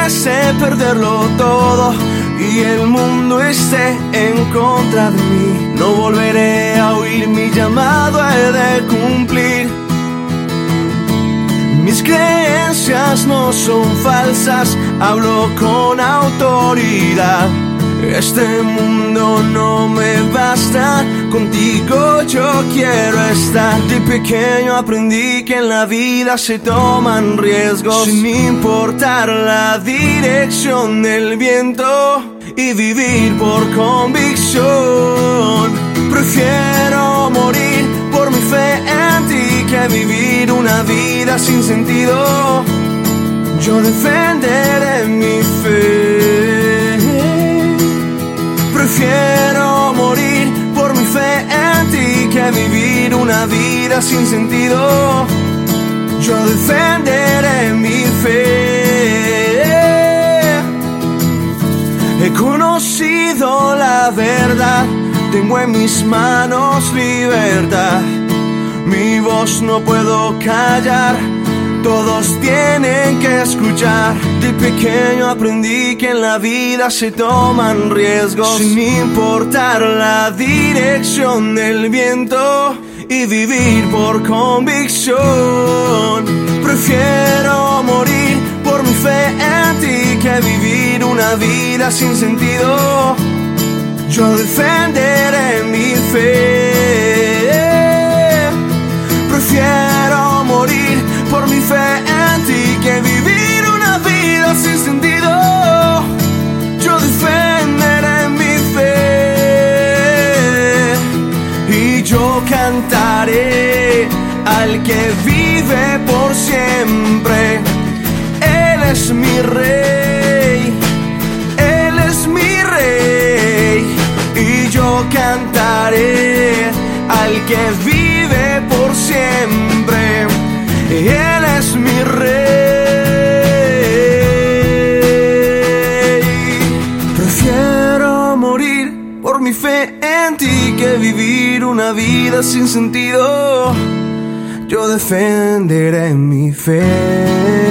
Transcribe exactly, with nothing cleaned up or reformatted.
pudiese perderlo todo y el mundo esté en contra de mí, no volveré a oír mi llamado, he de cumplir. Mis creencias no son falsas, hablo con autoridad. Este mundo no me basta, contigo yo quiero estar. De pequeño aprendí que en la vida se toman riesgos sin importar la dirección del viento y vivir por convicción. Prefiero morir por mi fe en ti que vivir una vida sin sentido. Yo defenderé mi fe. Prefiero morir por mi fe en ti que vivir una vida sin sentido. Yo defenderé mi fe. He conocido la verdad, tengo en mis manos libertad. Mi voz no puedo callar, todos tienen que escuchar. De pequeño aprendí que en la vida se toman riesgos sin importar la dirección del viento y vivir por convicción. Prefiero morir por mi fe en ti que vivir una vida sin sentido. Yo defenderé mi fe. Prefiero morir por mi fe en ti que vivir una vida sin sentido. Yo defenderé mi fe y yo cantaré al que vive por siempre. Él es mi rey, Él es mi rey y yo cantaré al que vive por siempre. Él es mi rey. Prefiero morir por mi fe en ti que vivir una vida sin sentido. Yo defenderé mi fe.